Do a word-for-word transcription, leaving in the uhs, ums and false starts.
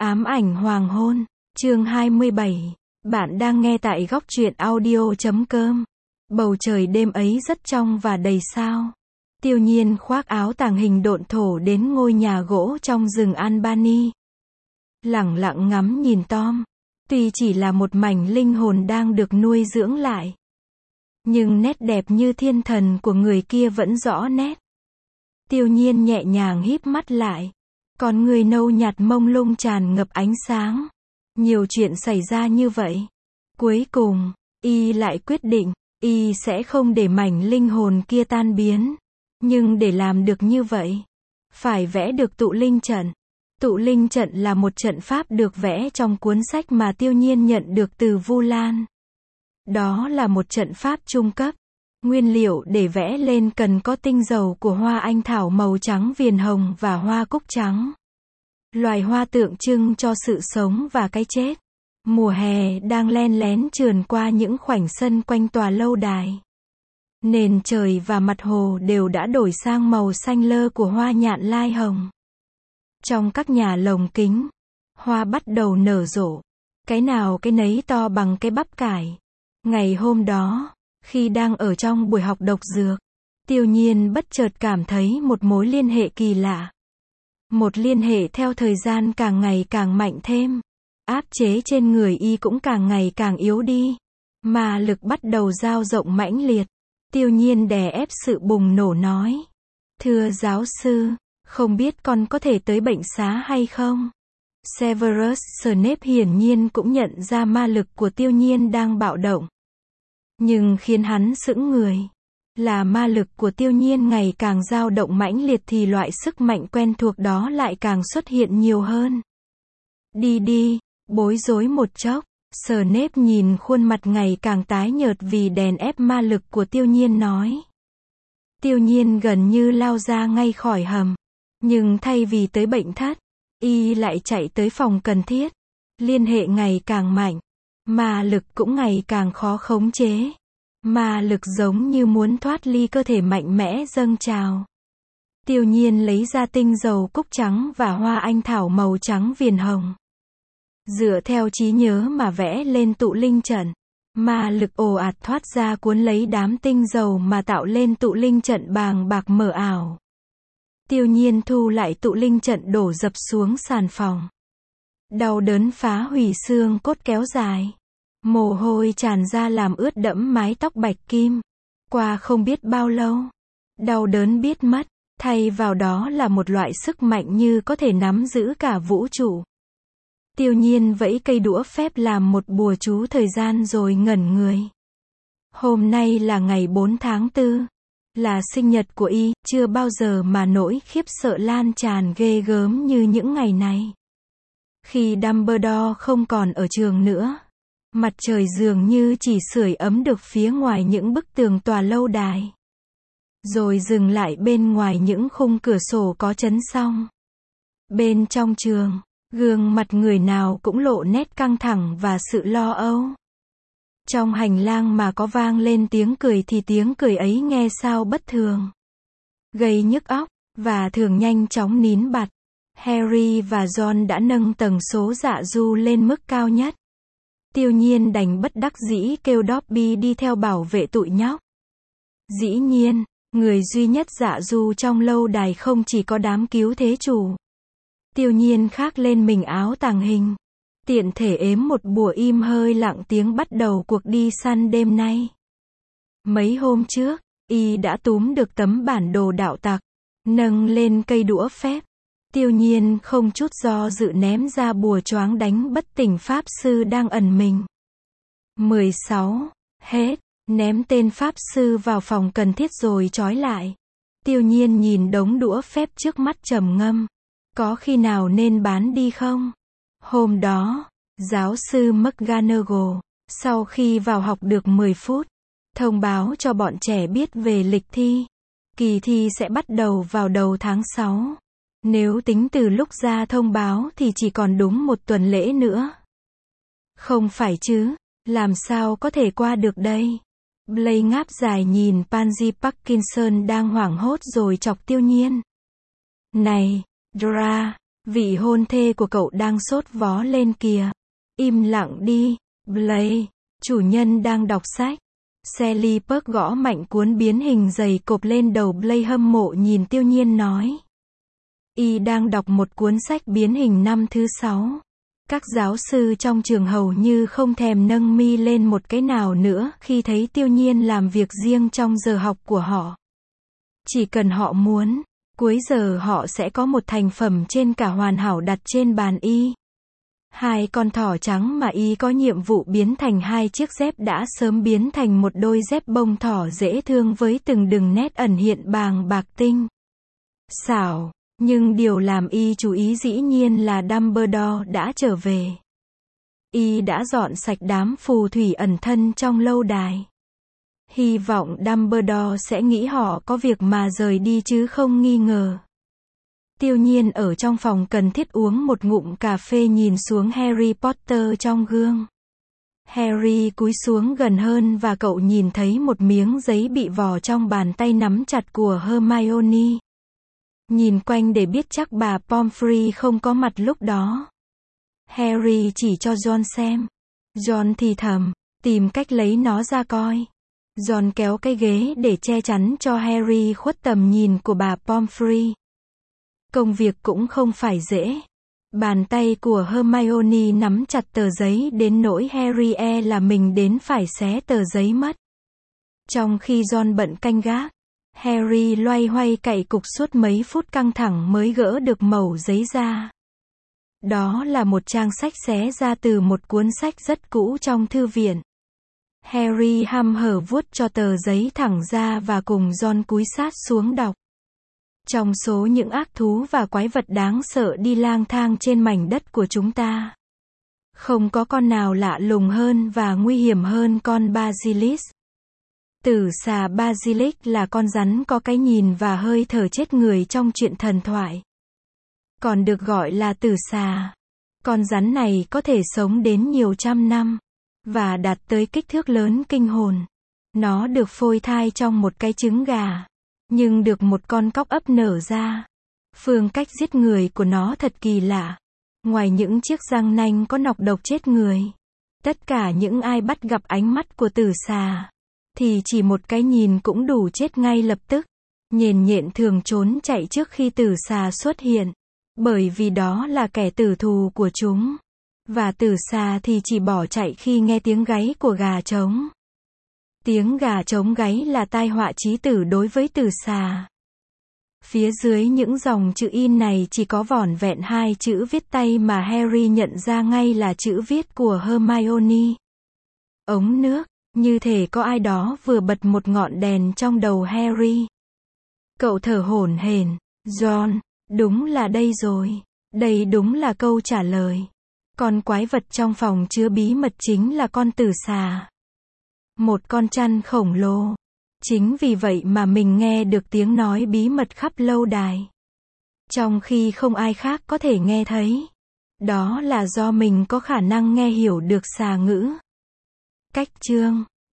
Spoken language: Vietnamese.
Ám ảnh hoàng hôn, chương hai mươi bảy. Bạn đang nghe tại góc truyện audio chấm com. Bầu trời đêm ấy rất trong và đầy sao. Tiêu Nhiên khoác áo tàng hình độn thổ đến ngôi nhà gỗ trong rừng Albany. Lẳng lặng ngắm nhìn Tom. Tuy chỉ là một mảnh linh hồn đang được nuôi dưỡng lại, nhưng nét đẹp như thiên thần của người kia vẫn rõ nét. Tiêu Nhiên nhẹ nhàng híp mắt lại. Con người nâu nhạt mông lung tràn ngập ánh sáng. Nhiều chuyện xảy ra như vậy. Cuối cùng, y lại quyết định, y sẽ không để mảnh linh hồn kia tan biến. Nhưng để làm được như vậy, phải vẽ được tụ linh trận. Tụ linh trận là một trận pháp được vẽ trong cuốn sách mà Tiêu Nhiên nhận được từ Vu Lan. Đó là một trận pháp trung cấp. Nguyên liệu để vẽ lên cần có tinh dầu của hoa anh thảo màu trắng viền hồng và hoa cúc trắng. Loài hoa tượng trưng cho sự sống và cái chết. Mùa hè đang len lén trườn qua những khoảnh sân quanh tòa lâu đài. Nền trời và mặt hồ đều đã đổi sang màu xanh lơ của hoa nhạn lai hồng. Trong các nhà lồng kính, hoa bắt đầu nở rộ. Cái nào cái nấy to bằng cái bắp cải. Ngày hôm đó, khi đang ở trong buổi học độc dược, Tiêu Nhiên bất chợt cảm thấy một mối liên hệ kỳ lạ. Một liên hệ theo thời gian càng ngày càng mạnh thêm. Áp chế trên người y cũng càng ngày càng yếu đi. Ma lực bắt đầu dao rộng mãnh liệt. Tiêu Nhiên đè ép sự bùng nổ nói. Thưa giáo sư, không biết con có thể tới bệnh xá hay không? Severus Snape hiển nhiên cũng nhận ra ma lực của Tiêu Nhiên đang bạo động. Nhưng khiến hắn sững người là ma lực của Tiêu Nhiên ngày càng dao động mãnh liệt thì loại sức mạnh quen thuộc đó lại càng xuất hiện nhiều hơn. Đi đi, bối rối một chốc, Snape nhìn khuôn mặt ngày càng tái nhợt vì đèn ép ma lực của Tiêu Nhiên nói. Tiêu Nhiên gần như lao ra ngay khỏi hầm. Nhưng thay vì tới bệnh thất, y lại chạy tới phòng cần thiết. Liên hệ ngày càng mạnh. Ma lực cũng ngày càng khó khống chế. Ma lực giống như muốn thoát ly cơ thể mạnh mẽ dâng trào. Tiêu Nhiên lấy ra tinh dầu cúc trắng và hoa anh thảo màu trắng viền hồng. Dựa theo trí nhớ mà vẽ lên tụ linh trận. Ma lực ồ ạt thoát ra cuốn lấy đám tinh dầu mà tạo lên tụ linh trận bàng bạc mờ ảo. Tiêu Nhiên thu lại tụ linh trận đổ dập xuống sàn phòng. Đau đớn phá hủy xương cốt kéo dài. Mồ hôi tràn ra làm ướt đẫm mái tóc bạch kim. Qua không biết bao lâu, đau đớn biết mất, thay vào đó là một loại sức mạnh như có thể nắm giữ cả vũ trụ. Tiêu Nhiên vẫy cây đũa phép làm một bùa chú thời gian rồi ngẩn người. Hôm nay là ngày bốn tháng tư, là sinh nhật của y, chưa bao giờ mà nỗi khiếp sợ lan tràn ghê gớm như những ngày này. Khi Dumbledore không còn ở trường nữa, mặt trời dường như chỉ sưởi ấm được phía ngoài những bức tường tòa lâu đài. Rồi dừng lại bên ngoài những khung cửa sổ có chấn song. Bên trong trường, gương mặt người nào cũng lộ nét căng thẳng và sự lo âu. Trong hành lang mà có vang lên tiếng cười thì tiếng cười ấy nghe sao bất thường. Gây nhức óc, và thường nhanh chóng nín bặt. Harry và Ron đã nâng tần số dạ du lên mức cao nhất. Tiêu Nhiên đành bất đắc dĩ kêu Dobby đi theo bảo vệ tụi nhóc. Dĩ nhiên, người duy nhất dạ du trong lâu đài không chỉ có đám cứu thế chủ. Tiêu Nhiên khoác lên mình áo tàng hình. Tiện thể ếm một bùa im hơi lặng tiếng bắt đầu cuộc đi săn đêm nay. Mấy hôm trước, y đã túm được tấm bản đồ đạo tặc, nâng lên cây đũa phép. Tiêu Nhiên không chút do dự ném ra bùa choáng đánh bất tỉnh pháp sư đang ẩn mình. mười sáu. Hết. Ném tên pháp sư vào phòng cần thiết rồi trói lại. Tiêu Nhiên nhìn đống đũa phép trước mắt trầm ngâm. Có khi nào nên bán đi không? Hôm đó, giáo sư McGonagall, sau khi vào học được mười phút, thông báo cho bọn trẻ biết về lịch thi. Kỳ thi sẽ bắt đầu vào đầu tháng sáu. Nếu tính từ lúc ra thông báo thì chỉ còn đúng một tuần lễ nữa. Không phải chứ, làm sao có thể qua được đây? Blaine ngáp dài nhìn Pansy Parkinson đang hoảng hốt rồi chọc Tiêu Nhiên. Này, Dra, Vị hôn thê của cậu đang sốt vó lên kìa. Im lặng đi, Blake. Chủ nhân đang đọc sách. Sally Park gõ mạnh cuốn biến hình dày cộp lên đầu Blake, hâm mộ nhìn Tiêu Nhiên nói. Y đang đọc một cuốn sách biến hình năm thứ sáu. Các giáo sư trong trường hầu như không thèm nâng mi lên một cái nào nữa khi thấy Tiêu Nhiên làm việc riêng trong giờ học của họ. Chỉ cần họ muốn, cuối giờ họ sẽ có một thành phẩm trên cả hoàn hảo đặt trên bàn Y. Hai con thỏ trắng mà Y có nhiệm vụ biến thành hai chiếc dép đã sớm biến thành một đôi dép bông thỏ dễ thương với từng đường nét ẩn hiện bàng bạc tinh xảo. Nhưng điều làm Y chú ý dĩ nhiên là Dumbledore đã trở về. Y đã dọn sạch đám phù thủy ẩn thân trong lâu đài. Hy vọng Dumbledore sẽ nghĩ họ có việc mà rời đi chứ không nghi ngờ. Tiêu Nhiên ở trong phòng cần thiết uống một ngụm cà phê nhìn xuống Harry Potter trong gương. Harry cúi xuống gần hơn và cậu nhìn thấy một miếng giấy bị vò trong bàn tay nắm chặt của Hermione. Nhìn quanh để biết chắc bà Pomfrey không có mặt lúc đó. Harry chỉ cho John xem. John thì thầm, tìm cách lấy nó ra coi. John kéo cái ghế để che chắn cho Harry khuất tầm nhìn của bà Pomfrey. Công việc cũng không phải dễ. Bàn tay của Hermione nắm chặt tờ giấy đến nỗi Harry e là mình đến phải xé tờ giấy mất. Trong khi John bận canh gác, Harry loay hoay cạy cục suốt mấy phút căng thẳng mới gỡ được mẩu giấy ra. Đó là một trang sách xé ra từ một cuốn sách rất cũ trong thư viện. Harry hăm hở vuốt cho tờ giấy thẳng ra và cùng John cúi sát xuống đọc. Trong số những ác thú và quái vật đáng sợ đi lang thang trên mảnh đất của chúng ta, không có con nào lạ lùng hơn và nguy hiểm hơn con Basilisk. Tử xà Basilisk là con rắn có cái nhìn và hơi thở chết người trong truyện thần thoại. Còn được gọi là tử xà. Con rắn này có thể sống đến nhiều trăm năm và đạt tới kích thước lớn kinh hồn. Nó được phôi thai trong một cái trứng gà, nhưng được một con cóc ấp nở ra. Phương cách giết người của nó thật kỳ lạ. Ngoài những chiếc răng nanh có nọc độc chết người, tất cả những ai bắt gặp ánh mắt của tử xà thì chỉ một cái nhìn cũng đủ chết ngay lập tức. Nhện nhện thường trốn chạy trước khi tử xà xuất hiện, bởi vì đó là kẻ tử thù của chúng. Và tử xà thì chỉ bỏ chạy khi nghe tiếng gáy của gà trống. Tiếng gà trống gáy là tai họa chí tử đối với tử xà. Phía dưới những dòng chữ in này chỉ có vỏn vẹn hai chữ viết tay mà Harry nhận ra ngay là chữ viết của Hermione. Ống nước, như thể có ai đó vừa bật một ngọn đèn trong đầu Harry. Cậu thở hổn hển, John, đúng là đây rồi. Đây đúng là câu trả lời. Con quái vật trong phòng chứa bí mật chính là con tử xà. Một con chăn khổng lồ. Chính vì vậy mà mình nghe được tiếng nói bí mật khắp lâu đài, trong khi không ai khác có thể nghe thấy. Đó là do mình có khả năng nghe hiểu được xà ngữ. Cách chương